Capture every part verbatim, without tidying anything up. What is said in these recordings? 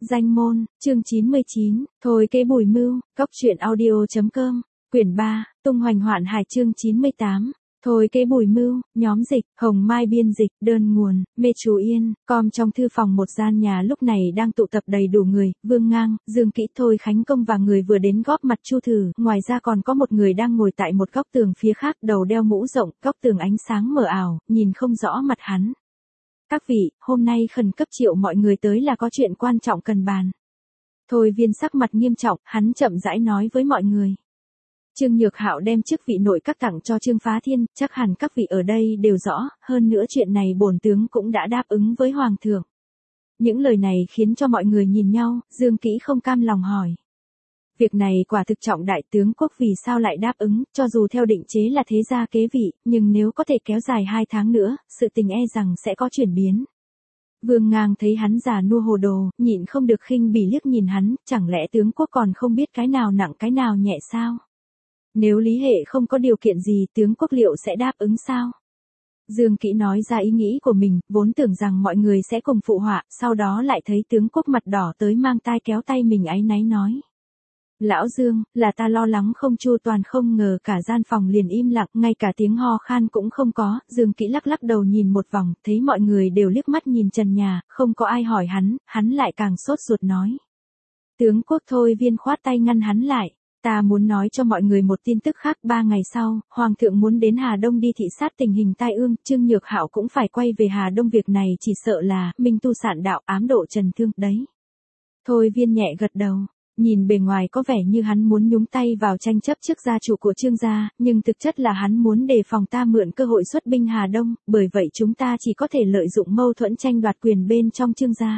Danh môn, chương chín mươi chín, thôi kế bùi mưu, cóc truyện audio.com, quyển ba, tung hoành hoạn hải chương chín mươi tám, thôi kế bùi mưu, nhóm dịch, Hồng Mai biên dịch, đơn nguồn, Mê Chú Yên, com trong thư phòng một gian nhà lúc này đang tụ tập đầy đủ người, Vương Ngang, Dương Kỹ, Thôi Khánh Công và người vừa đến góp mặt Chu Thử, ngoài ra còn có một người đang ngồi tại một góc tường phía khác, đầu đeo mũ rộng, góc tường ánh sáng mờ ảo, nhìn không rõ mặt hắn. Các vị, hôm nay khẩn cấp triệu mọi người tới là có chuyện quan trọng cần bàn. Thôi Viên sắc mặt nghiêm trọng, hắn chậm rãi nói với mọi người. Trương Nhược Hạo đem chức vị nội các tặng cho Trương Phá Thiên, chắc hẳn các vị ở đây đều rõ, hơn nữa chuyện này bổn tướng cũng đã đáp ứng với Hoàng thượng. Những lời này khiến cho mọi người nhìn nhau, Dương Kỹ không cam lòng hỏi. Việc này quả thực trọng đại, tướng quốc vì sao lại đáp ứng, cho dù theo định chế là thế gia kế vị, nhưng nếu có thể kéo dài hai tháng nữa, sự tình e rằng sẽ có chuyển biến. Vương Ngang thấy hắn già nua hồ đồ, nhịn không được khinh bỉ liếc nhìn hắn, chẳng lẽ tướng quốc còn không biết cái nào nặng cái nào nhẹ sao? Nếu Lý Hệ không có điều kiện gì, tướng quốc liệu sẽ đáp ứng sao? Dương Kỹ nói ra ý nghĩ của mình, vốn tưởng rằng mọi người sẽ cùng phụ họa, sau đó lại thấy tướng quốc mặt đỏ tới mang tai kéo tay mình áy náy nói. Lão Dương, là ta lo lắng không chu toàn, không ngờ cả gian phòng liền im lặng, ngay cả tiếng ho khan cũng không có. Dương Kỹ lắc lắc đầu nhìn một vòng, thấy mọi người đều liếc mắt nhìn trần nhà, không có ai hỏi hắn, hắn lại càng sốt ruột nói. Tướng quốc Thôi Viên khoát tay ngăn hắn lại. Ta muốn nói cho mọi người một tin tức khác, ba ngày sau, Hoàng thượng muốn đến Hà Đông đi thị sát tình hình tai ương, Trương Nhược Hạo cũng phải quay về Hà Đông, việc này chỉ sợ là minh tu sạn đạo, ám độ trần thương, đấy. Thôi Viên nhẹ gật đầu. Nhìn bề ngoài có vẻ như hắn muốn nhúng tay vào tranh chấp trước gia chủ của Trương gia, nhưng thực chất là hắn muốn đề phòng ta mượn cơ hội xuất binh Hà Đông, bởi vậy chúng ta chỉ có thể lợi dụng mâu thuẫn tranh đoạt quyền bên trong Trương gia.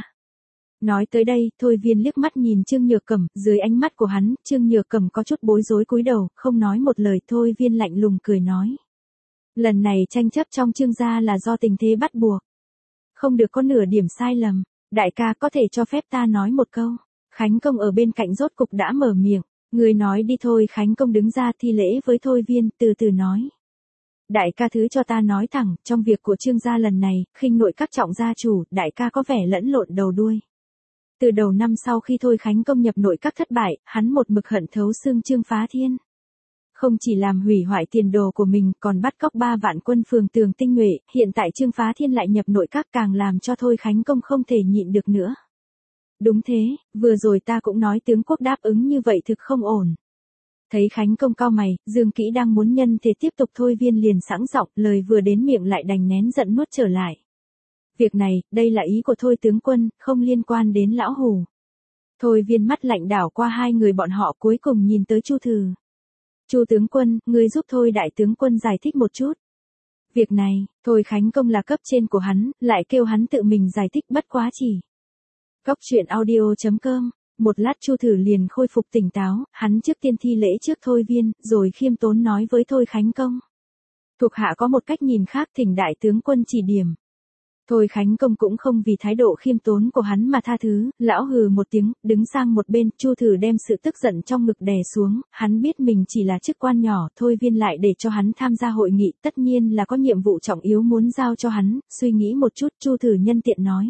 Nói tới đây, Thôi Viên liếc mắt nhìn Trương Nhược Cẩm, dưới ánh mắt của hắn, Trương Nhược Cẩm có chút bối rối cúi đầu, không nói một lời. Thôi Viên lạnh lùng cười nói. Lần này tranh chấp trong Trương gia là do tình thế bắt buộc. Không được có nửa điểm sai lầm, đại ca có thể cho phép ta nói một câu. Khánh Công ở bên cạnh rốt cục đã mở miệng, người nói đi thôi. Khánh Công đứng ra thi lễ với Thôi Viên, từ từ nói. Đại ca thứ cho ta nói thẳng, trong việc của Trương gia lần này, khinh nội các trọng gia chủ, đại ca có vẻ lẫn lộn đầu đuôi. Từ đầu năm sau khi Thôi Khánh Công nhập nội các thất bại, hắn một mực hận thấu xương Trương Phá Thiên. Không chỉ làm hủy hoại tiền đồ của mình, còn bắt cóc ba vạn quân phường Tường tinh nhuệ, hiện tại Trương Phá Thiên lại nhập nội các, càng làm cho Thôi Khánh Công không thể nhịn được nữa. Đúng thế, vừa rồi ta cũng nói tướng quốc đáp ứng như vậy thực không ổn. Thấy Khánh Công cau mày, Dương Kỹ đang muốn nhân thế tiếp tục, Thôi Viên liền sẵn giọng, lời vừa đến miệng lại đành nén giận nuốt trở lại. Việc này, đây là ý của Thôi tướng quân, không liên quan đến lão hủ. Thôi Viên mắt lạnh đảo qua hai người bọn họ, cuối cùng nhìn tới Chu Thử. Chu tướng quân, ngươi giúp Thôi đại tướng quân giải thích một chút. Việc này, Thôi Khánh Công là cấp trên của hắn, lại kêu hắn tự mình giải thích, bất quá chỉ. Cóc truyện audio.com, một lát Chu Thử liền khôi phục tỉnh táo, hắn trước tiên thi lễ trước Thôi Viên, rồi khiêm tốn nói với Thôi Khánh Công. Thuộc hạ có một cách nhìn khác, thỉnh đại tướng quân chỉ điểm. Thôi Khánh Công cũng không vì thái độ khiêm tốn của hắn mà tha thứ, lão hừ một tiếng, đứng sang một bên. Chu Thử đem sự tức giận trong ngực đè xuống, hắn biết mình chỉ là chức quan nhỏ, Thôi Viên lại để cho hắn tham gia hội nghị, tất nhiên là có nhiệm vụ trọng yếu muốn giao cho hắn. Suy nghĩ một chút, Chu Thử nhân tiện nói.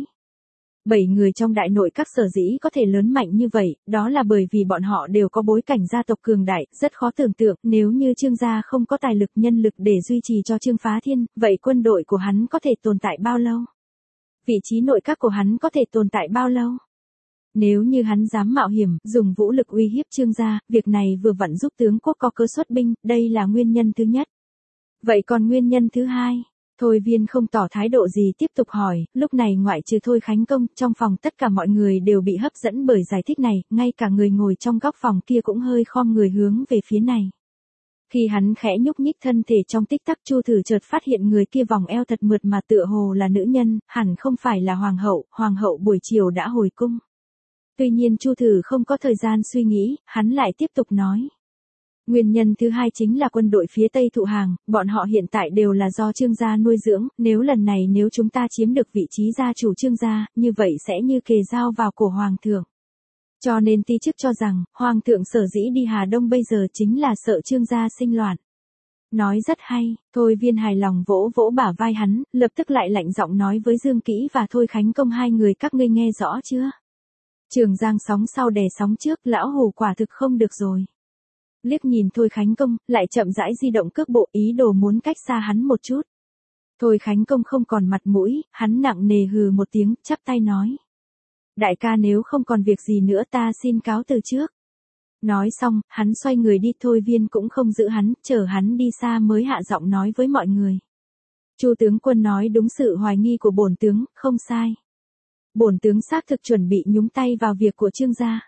Bảy người trong đại nội các sở dĩ có thể lớn mạnh như vậy, đó là bởi vì bọn họ đều có bối cảnh gia tộc cường đại, rất khó tưởng tượng, nếu như Trương gia không có tài lực nhân lực để duy trì cho Trương Phá Thiên, vậy quân đội của hắn có thể tồn tại bao lâu? Vị trí nội các của hắn có thể tồn tại bao lâu? Nếu như hắn dám mạo hiểm, dùng vũ lực uy hiếp Trương gia, việc này vừa vặn giúp tướng quốc có cơ xuất binh, đây là nguyên nhân thứ nhất. Vậy còn nguyên nhân thứ hai? Thôi Viên không tỏ thái độ gì, tiếp tục hỏi, lúc này ngoại trừ Thôi Khánh Công, trong phòng tất cả mọi người đều bị hấp dẫn bởi giải thích này, ngay cả người ngồi trong góc phòng kia cũng hơi khom người hướng về phía này. Khi hắn khẽ nhúc nhích thân thể trong tích tắc, Chu Thử chợt phát hiện người kia vòng eo thật mượt mà, tựa hồ là nữ nhân, hẳn không phải là hoàng hậu, hoàng hậu buổi chiều đã hồi cung. Tuy nhiên Chu Thử không có thời gian suy nghĩ, hắn lại tiếp tục nói. Nguyên nhân thứ hai chính là quân đội phía Tây thụ hàng, bọn họ hiện tại đều là do Trương gia nuôi dưỡng, nếu lần này nếu chúng ta chiếm được vị trí gia chủ Trương gia, như vậy sẽ như kề dao vào cổ hoàng thượng. Cho nên ti chức cho rằng, hoàng thượng sở dĩ đi Hà Đông bây giờ chính là sợ Trương gia sinh loạn. Nói rất hay, Thôi Viên hài lòng vỗ vỗ bả vai hắn, lập tức lại lạnh giọng nói với Dương Kỹ và Thôi Khánh Công, hai người các ngươi nghe rõ chưa? Trường Giang sóng sau đè sóng trước, lão Hủ quả thực không được rồi. Liếc nhìn Thôi Khánh Công, lại chậm rãi di động cước bộ, ý đồ muốn cách xa hắn một chút. Thôi Khánh Công không còn mặt mũi, hắn nặng nề hừ một tiếng, chắp tay nói. Đại ca nếu không còn việc gì nữa ta xin cáo từ trước. Nói xong, hắn xoay người đi, Thôi Viên cũng không giữ hắn, chờ hắn đi xa mới hạ giọng nói với mọi người. Chu tướng quân nói đúng, sự hoài nghi của bổn tướng, không sai. Bổn tướng xác thực chuẩn bị nhúng tay vào việc của Trương gia.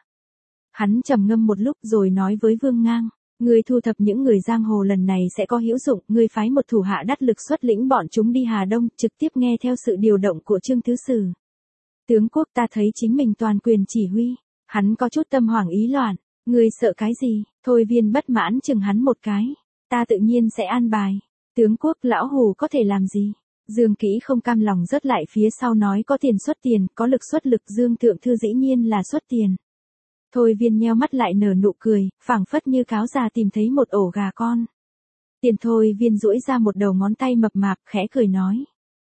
Hắn trầm ngâm một lúc rồi nói với Vương Ngang, ngươi thu thập những người giang hồ lần này sẽ có hữu dụng, ngươi phái một thủ hạ đắc lực xuất lĩnh bọn chúng đi Hà Đông, trực tiếp nghe theo sự điều động của Trương Thứ Sử. Tướng quốc ta thấy chính mình toàn quyền chỉ huy, hắn có chút tâm hoảng ý loạn, ngươi sợ cái gì? Thôi Viên bất mãn chừng hắn một cái, ta tự nhiên sẽ an bài. Tướng quốc lão Hủ có thể làm gì? Dương Kỹ không cam lòng rớt lại phía sau nói, có tiền xuất tiền, có lực xuất lực. Dương thượng thư dĩ nhiên là xuất tiền. Thôi Viên nheo mắt lại nở nụ cười, phảng phất như cáo già tìm thấy một ổ gà con. Tiền. Thôi Viên duỗi ra một đầu ngón tay mập mạp, khẽ cười nói.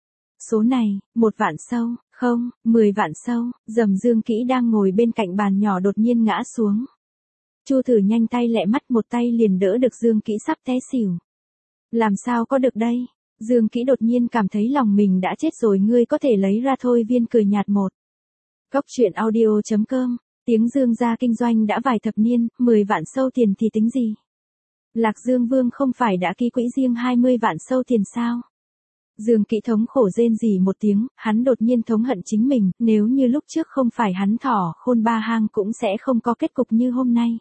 Số này, một vạn sâu, không, mười vạn sâu. Dầm Dương Kỹ đang ngồi bên cạnh bàn nhỏ đột nhiên ngã xuống. Chu Thử nhanh tay lẹ mắt một tay liền đỡ được Dương Kỹ sắp té xỉu. Làm sao có được đây? Dương Kỹ đột nhiên cảm thấy lòng mình đã chết rồi. Ngươi có thể lấy ra. Thôi Viên cười nhạt một. Góc truyện audio chấm com. Tiếng Dương gia kinh doanh đã vài thập niên, mười vạn sâu tiền thì tính gì? Lạc Dương Vương không phải đã ký quỹ riêng hai mươi vạn sâu tiền sao? Dương Kỹ thống khổ rên rỉ một tiếng, hắn đột nhiên thống hận chính mình, nếu như lúc trước không phải hắn thỏ khôn ba hang cũng sẽ không có kết cục như hôm nay.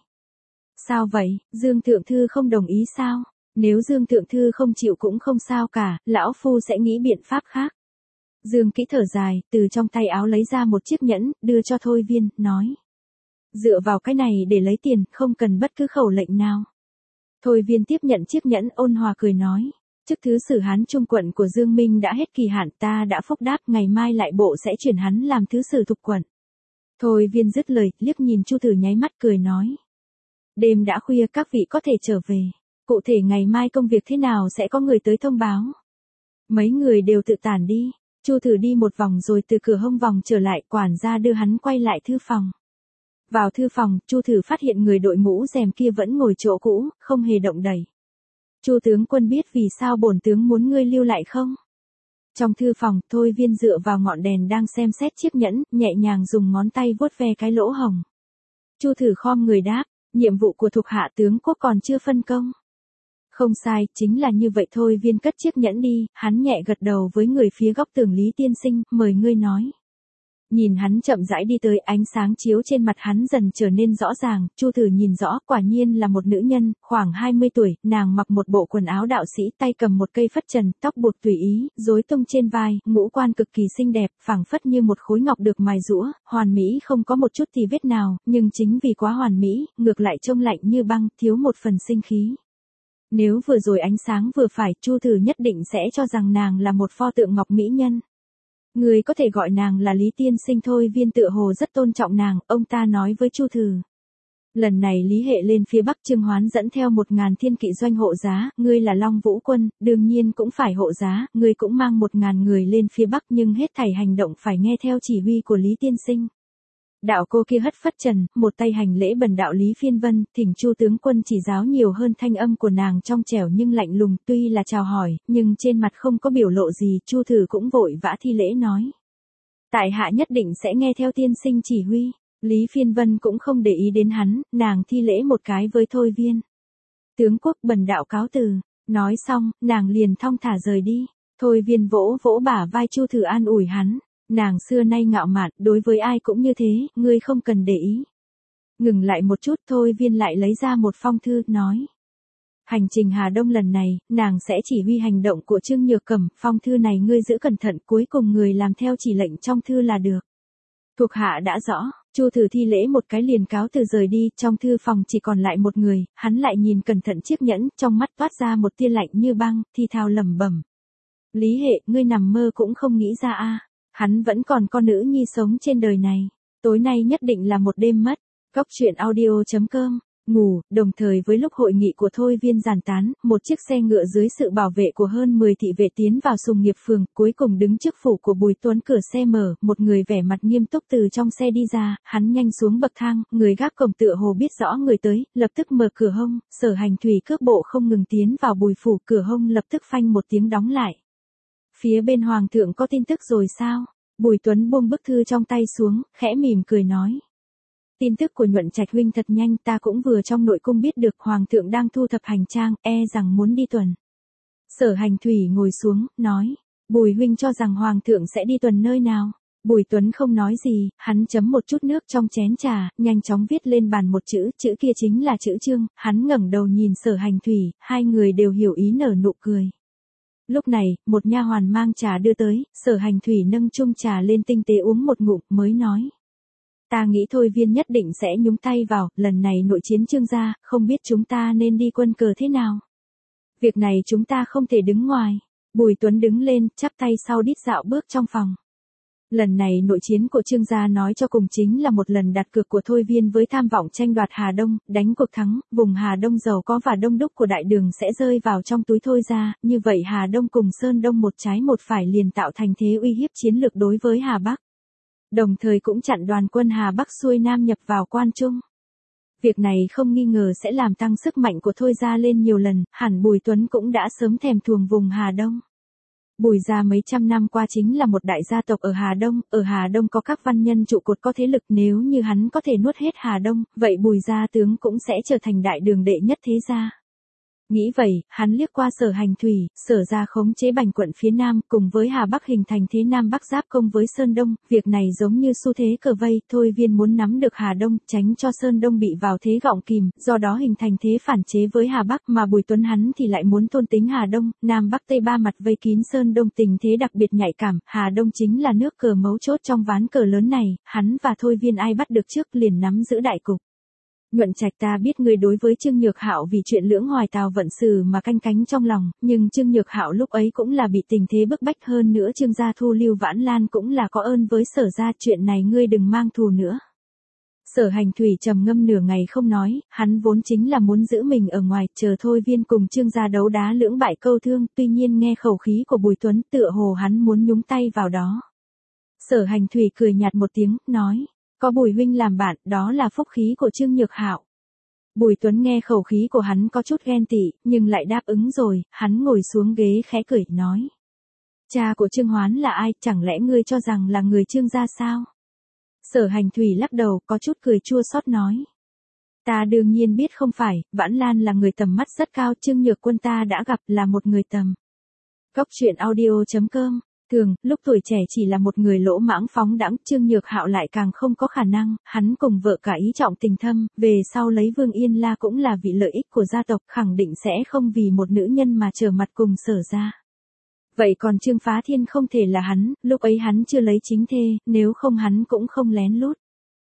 Sao vậy, Dương Thượng Thư không đồng ý sao? Nếu Dương Thượng Thư không chịu cũng không sao cả, lão phu sẽ nghĩ biện pháp khác. Dương Kỹ thở dài, từ trong tay áo lấy ra một chiếc nhẫn, đưa cho Thôi Viên, nói. Dựa vào cái này để lấy tiền, không cần bất cứ khẩu lệnh nào. Thôi Viên tiếp nhận chiếc nhẫn, ôn hòa cười nói. Chức thứ sử Hán Trung quận của Dương Minh đã hết kỳ hạn, ta đã phúc đáp, ngày mai lại bộ sẽ chuyển hắn làm thứ sử thục quận. Thôi Viên dứt lời, liếc nhìn Chu Thử nháy mắt cười nói. Đêm đã khuya, các vị có thể trở về. Cụ thể ngày mai công việc thế nào sẽ có người tới thông báo. Mấy người đều tự tản đi. Chu Thử đi một vòng rồi từ cửa hông vòng trở lại, quản gia đưa hắn quay lại thư phòng. Vào thư phòng, Chu Thử phát hiện người đội mũ rèm kia vẫn ngồi chỗ cũ, không hề động đẩy. Chu tướng quân biết vì sao bổn tướng muốn ngươi lưu lại không? Trong thư phòng, Thôi Viên dựa vào ngọn đèn đang xem xét chiếc nhẫn, nhẹ nhàng dùng ngón tay vuốt ve cái lỗ hồng. Chu Thử khom người đáp, nhiệm vụ của thuộc hạ tướng quốc còn chưa phân công. Không sai, chính là như vậy. Thôi Viên cất chiếc nhẫn đi, hắn nhẹ gật đầu với người phía góc tường, Lý tiên sinh, mời ngươi nói. Nhìn hắn chậm rãi đi tới, ánh sáng chiếu trên mặt hắn dần trở nên rõ ràng, Chu Thử nhìn rõ, quả nhiên là một nữ nhân, khoảng hai mươi tuổi, nàng mặc một bộ quần áo đạo sĩ, tay cầm một cây phất trần, tóc buộc tùy ý, rối tung trên vai, ngũ quan cực kỳ xinh đẹp, phảng phất như một khối ngọc được mài giũa, hoàn mỹ không có một chút tì vết nào, nhưng chính vì quá hoàn mỹ, ngược lại trông lạnh như băng, thiếu một phần sinh khí. Nếu vừa rồi ánh sáng vừa phải, Chu Thử nhất định sẽ cho rằng nàng là một pho tượng ngọc mỹ nhân. Người có thể gọi nàng là Lý tiên sinh. Thôi Viên tựa hồ rất tôn trọng nàng, ông ta nói với Chu Thử. Lần này Lý Hệ lên phía Bắc, Trương Hoán dẫn theo một ngàn thiên kỵ doanh hộ giá, ngươi là Long Vũ quân, đương nhiên cũng phải hộ giá, ngươi cũng mang một ngàn người lên phía Bắc, nhưng hết thảy hành động phải nghe theo chỉ huy của Lý tiên sinh. Đạo cô kia hất phất trần, một tay hành lễ bần đạo Lý Phiên Vân, thỉnh Chu tướng quân chỉ giáo nhiều hơn. Thanh âm của nàng trong trẻo nhưng lạnh lùng, tuy là chào hỏi, nhưng trên mặt không có biểu lộ gì. Chu Thử cũng vội vã thi lễ nói. Tại hạ nhất định sẽ nghe theo tiên sinh chỉ huy. Lý Phiên Vân cũng không để ý đến hắn, nàng thi lễ một cái với Thôi Viên. Tướng quốc bần đạo cáo từ. Nói xong, nàng liền thong thả rời đi. Thôi Viên vỗ vỗ bả vai Chu Thử an ủi hắn. Nàng xưa nay ngạo mạn, đối với ai cũng như thế, ngươi không cần để ý. Ngừng lại một chút, Thôi Viên lại lấy ra một phong thư, nói. Hành trình Hà Đông lần này, nàng sẽ chỉ huy hành động của Trương Nhược Cẩm, phong thư này ngươi giữ cẩn thận, cuối cùng người làm theo chỉ lệnh trong thư là được. Thuộc hạ đã rõ. Chu Thử thi lễ một cái liền cáo từ rời đi, trong thư phòng chỉ còn lại một người, hắn lại nhìn cẩn thận chiếc nhẫn, trong mắt toát ra một tia lạnh như băng, thi thào lẩm bẩm. Lý Hệ, ngươi nằm mơ cũng không nghĩ ra a. Hắn vẫn còn con nữ nhi sống trên đời này. Tối nay nhất định là một đêm mất. Góc truyện audio chấm com ngủ, đồng thời với lúc hội nghị của Thôi Viên giản tán, một chiếc xe ngựa dưới sự bảo vệ của hơn mười thị vệ tiến vào Sùng Nghiệp Phường, cuối cùng đứng trước phủ của Bùi Tuấn, cửa xe mở, một người vẻ mặt nghiêm túc từ trong xe đi ra, hắn nhanh xuống bậc thang, người gác cổng tựa hồ biết rõ người tới, lập tức mở cửa hông, Sở Hành Thủy cước bộ không ngừng tiến vào Bùi phủ, cửa hông lập tức phanh một tiếng đóng lại. Phía bên hoàng thượng có tin tức rồi sao? Bùi Tuấn buông bức thư trong tay xuống, khẽ mỉm cười nói. Tin tức của Nhuận Trạch huynh thật nhanh, ta cũng vừa trong nội cung biết được hoàng thượng đang thu thập hành trang, e rằng muốn đi tuần. Sở Hành Thủy ngồi xuống, nói, Bùi huynh cho rằng hoàng thượng sẽ đi tuần nơi nào? Bùi Tuấn không nói gì, hắn chấm một chút nước trong chén trà, nhanh chóng viết lên bàn một chữ, chữ kia chính là chữ Trương, hắn ngẩng đầu nhìn Sở Hành Thủy, hai người đều hiểu ý nở nụ cười. Lúc này, một nha hoàn mang trà đưa tới, Sở Hành Thủy nâng chung trà lên tinh tế uống một ngụm, mới nói. Ta nghĩ Thôi Viên nhất định sẽ nhúng tay vào, lần này nội chiến Trương gia, không biết chúng ta nên đi quân cờ thế nào. Việc này chúng ta không thể đứng ngoài. Bùi Tuấn đứng lên, chắp tay sau đít dạo bước trong phòng. Lần này nội chiến của Trương gia nói cho cùng chính là một lần đặt cược của Thôi Viên với tham vọng tranh đoạt Hà Đông, đánh cuộc thắng, vùng Hà Đông giàu có và đông đúc của đại đường sẽ rơi vào trong túi Thôi gia, như vậy Hà Đông cùng Sơn Đông một trái một phải liền tạo thành thế uy hiếp chiến lược đối với Hà Bắc. Đồng thời cũng chặn đoàn quân Hà Bắc xuôi Nam nhập vào Quan Trung. Việc này không nghi ngờ sẽ làm tăng sức mạnh của Thôi gia lên nhiều lần, hẳn Bùi Tuấn cũng đã sớm thèm thuồng vùng Hà Đông. Bùi gia mấy trăm năm qua chính là một đại gia tộc ở Hà Đông, ở Hà Đông có các văn nhân trụ cột có thế lực, nếu như hắn có thể nuốt hết Hà Đông, vậy Bùi gia tướng cũng sẽ trở thành đại đường đệ nhất thế gia. Nghĩ vậy, hắn liếc qua Sở Hành Thủy, Sở gia khống chế Bành quận phía Nam, cùng với Hà Bắc hình thành thế Nam Bắc giáp công với Sơn Đông, việc này giống như xu thế cờ vây, Thôi Viên muốn nắm được Hà Đông, tránh cho Sơn Đông bị vào thế gọng kìm, do đó hình thành thế phản chế với Hà Bắc, mà Bùi Tuấn hắn thì lại muốn thôn tính Hà Đông, Nam Bắc Tây ba mặt vây kín Sơn Đông, tình thế đặc biệt nhạy cảm, Hà Đông chính là nước cờ mấu chốt trong ván cờ lớn này, hắn và Thôi Viên ai bắt được trước liền nắm giữ đại cục. Nhuận Trạch, ta biết ngươi đối với Trương Nhược Hạo vì chuyện lưỡng hoài tào vận sử mà canh cánh trong lòng, nhưng Trương Nhược Hạo lúc ấy cũng là bị tình thế bức bách, hơn nữa Trương gia thu lưu Vãn Lan cũng là có ơn với Sở gia, chuyện này ngươi đừng mang thù nữa. Sở Hành Thủy trầm ngâm nửa ngày không nói, hắn vốn chính là muốn giữ mình ở ngoài, chờ Thôi Viên cùng Trương gia đấu đá lưỡng bại câu thương, tuy nhiên nghe khẩu khí của Bùi Tuấn tựa hồ hắn muốn nhúng tay vào đó. Sở Hành Thủy cười nhạt một tiếng, nói. Có Bùi huynh làm bạn, đó là phúc khí của Trương Nhược Hạo. Bùi Tuấn nghe khẩu khí của hắn có chút ghen tị, nhưng lại đáp ứng rồi, hắn ngồi xuống ghế khẽ cười, nói. Cha của Trương Hoán là ai, chẳng lẽ ngươi cho rằng là người Trương gia sao? Sở Hành Thủy lắc đầu, có chút cười chua xót nói. Ta đương nhiên biết không phải, Vãn Lan là người tầm mắt rất cao, Trương Nhược Quân ta đã gặp là một người tầm. Góc truyện audio chấm com. Thường, lúc tuổi trẻ chỉ là một người lỗ mãng phóng đãng, Trương Nhược Hạo lại càng không có khả năng, hắn cùng vợ cả ý trọng tình thâm, về sau lấy Vương Yên La cũng là vì lợi ích của gia tộc, khẳng định sẽ không vì một nữ nhân mà trở mặt cùng Sở gia. Vậy còn Trương Phá Thiên không thể là hắn, lúc ấy hắn chưa lấy chính thê, nếu không hắn cũng không lén lút.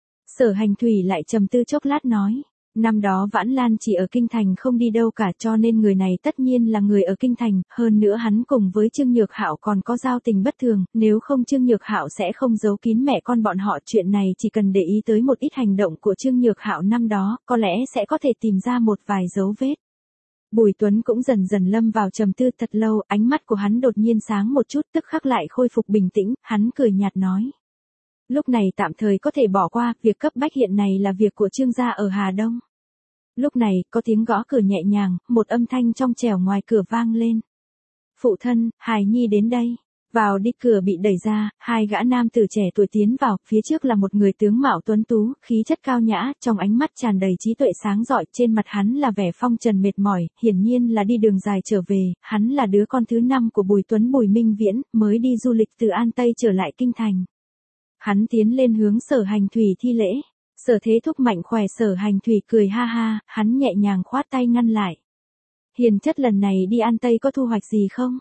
Sở Hành Thủy lại trầm tư chốc lát nói. Năm đó Vãn Lan chỉ ở Kinh Thành không đi đâu cả, cho nên người này tất nhiên là người ở Kinh Thành, hơn nữa hắn cùng với Trương Nhược Hạo còn có giao tình bất thường, nếu không Trương Nhược Hạo sẽ không giấu kín mẹ con bọn họ, chuyện này chỉ cần để ý tới một ít hành động của Trương Nhược Hạo năm đó, có lẽ sẽ có thể tìm ra một vài dấu vết. Bùi Tuấn cũng dần dần lâm vào trầm tư thật lâu, ánh mắt của hắn đột nhiên sáng một chút, tức khắc lại khôi phục bình tĩnh, hắn cười nhạt nói. Lúc này tạm thời có thể bỏ qua, việc cấp bách hiện nay là việc của Trương gia ở Hà Đông. Lúc này, có tiếng gõ cửa nhẹ nhàng, một âm thanh trong trẻo ngoài cửa vang lên. Phụ thân, hài nhi đến đây. Vào đi, cửa bị đẩy ra, hai gã nam tử trẻ tuổi tiến vào, phía trước là một người tướng mạo tuấn tú, khí chất cao nhã, trong ánh mắt tràn đầy trí tuệ sáng rọi, trên mặt hắn là vẻ phong trần mệt mỏi, hiển nhiên là đi đường dài trở về, hắn là đứa con thứ năm của Bùi Tuấn Bùi Minh Viễn, mới đi du lịch từ An Tây trở lại Kinh Thành. Hắn tiến lên hướng Sở Hành Thủy thi lễ. Sở Thế Thúc mạnh khỏe, Sở Hành Thủy cười ha ha, hắn nhẹ nhàng khoát tay ngăn lại. Hiền chất lần này đi An Tây có thu hoạch gì không?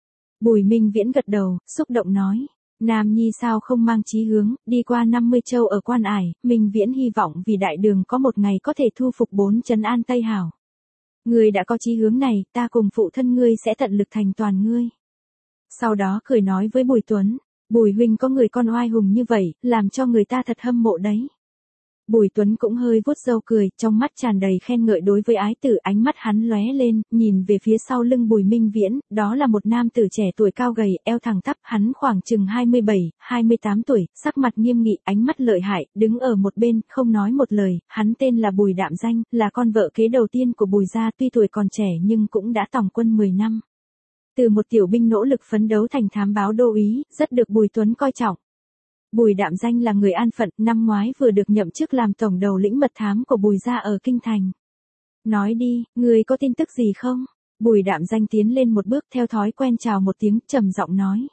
Bùi Minh Viễn gật đầu, xúc động nói. Nam nhi sao không mang chí hướng, đi qua năm mươi châu ở Quan Ải, Minh Viễn hy vọng vì đại đường có một ngày có thể thu phục bốn trấn An Tây hảo. Ngươi đã có chí hướng này, ta cùng phụ thân ngươi sẽ tận lực thành toàn ngươi. Sau đó cười nói với Bùi Tuấn. Bùi huynh có người con oai hùng như vậy, làm cho người ta thật hâm mộ đấy. Bùi Tuấn cũng hơi vuốt râu cười, trong mắt tràn đầy khen ngợi đối với ái tử, ánh mắt hắn lóe lên, nhìn về phía sau lưng Bùi Minh Viễn, đó là một nam tử trẻ tuổi cao gầy, eo thẳng tắp, hắn khoảng chừng hai mươi bảy, hai mươi tám tuổi, sắc mặt nghiêm nghị, ánh mắt lợi hại, đứng ở một bên, không nói một lời, hắn tên là Bùi Đạm Danh, là con vợ kế đầu tiên của Bùi gia, tuy tuổi còn trẻ nhưng cũng đã tòng quân mười năm. Từ một tiểu binh nỗ lực phấn đấu thành thám báo đô úy, rất được Bùi Tuấn coi trọng. Bùi Đạm Danh là người an phận, năm ngoái vừa được nhậm chức làm tổng đầu lĩnh mật thám của Bùi gia ở Kinh Thành. Nói đi, người có tin tức gì không? Bùi Đạm Danh tiến lên một bước theo thói quen chào một tiếng, trầm giọng nói.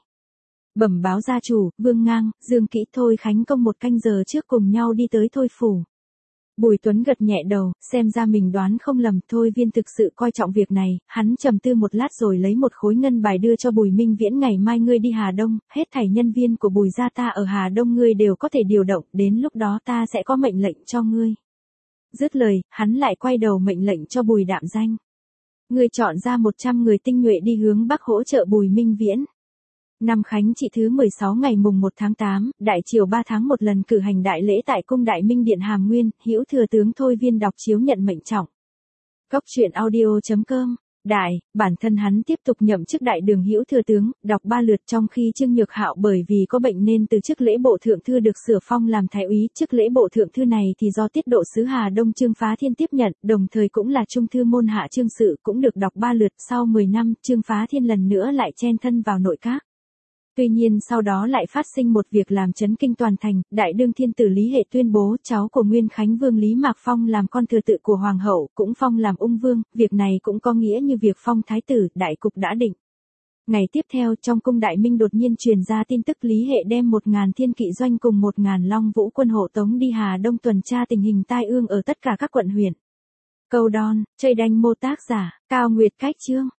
Bẩm báo gia chủ, Vương Ngang, Dương Kỹ, Thôi Khánh Công một canh giờ trước cùng nhau đi tới Thôi phủ. Bùi Tuấn gật nhẹ đầu, xem ra mình đoán không lầm, Thôi Viên thực sự coi trọng việc này, hắn trầm tư một lát rồi lấy một khối ngân bài đưa cho Bùi Minh Viễn, ngày mai ngươi đi Hà Đông, hết thảy nhân viên của Bùi gia ta ở Hà Đông ngươi đều có thể điều động, đến lúc đó ta sẽ có mệnh lệnh cho ngươi. Dứt lời, hắn lại quay đầu mệnh lệnh cho Bùi Đạm Danh. Ngươi chọn ra một trăm người tinh nhuệ đi hướng Bắc hỗ trợ Bùi Minh Viễn. Năm Khánh Trị thứ mười sáu ngày mùng một tháng tám, đại triều ba tháng một lần cử hành đại lễ tại cung Đại Minh Điện Hàm Nguyên, Hữu thừa tướng Thôi Viên đọc chiếu nhận mệnh trọng. Cốc truyện audio chấm com. Đại, bản thân hắn tiếp tục nhậm chức đại đường Hữu thừa tướng, đọc ba lượt, trong khi Trương Nhược Hạo bởi vì có bệnh nên từ chức lễ bộ thượng thư được sửa phong làm thái úy, chức lễ bộ thượng thư này thì do tiết độ sứ Hà Đông Trương Phá Thiên tiếp nhận, đồng thời cũng là trung thư môn hạ Trương Sự, cũng được đọc ba lượt, sau mười năm, Trương Phá Thiên lần nữa lại chen thân vào nội các. Tuy nhiên sau đó lại phát sinh một việc làm chấn kinh toàn thành, đại đương thiên tử Lý Hệ tuyên bố cháu của Nguyên Khánh Vương Lý Mạc Phong làm con thừa tự của Hoàng hậu, cũng phong làm ung vương, việc này cũng có nghĩa như việc phong thái tử, đại cục đã định. Ngày tiếp theo, trong cung Đại Minh đột nhiên truyền ra tin tức Lý Hệ đem một ngàn thiên kỵ doanh cùng một ngàn long vũ quân hộ tống đi Hà Đông tuần tra tình hình tai ương ở tất cả các quận huyện. Câu đon, chơi đanh mô tác giả, Cao Nguyệt Cách chương.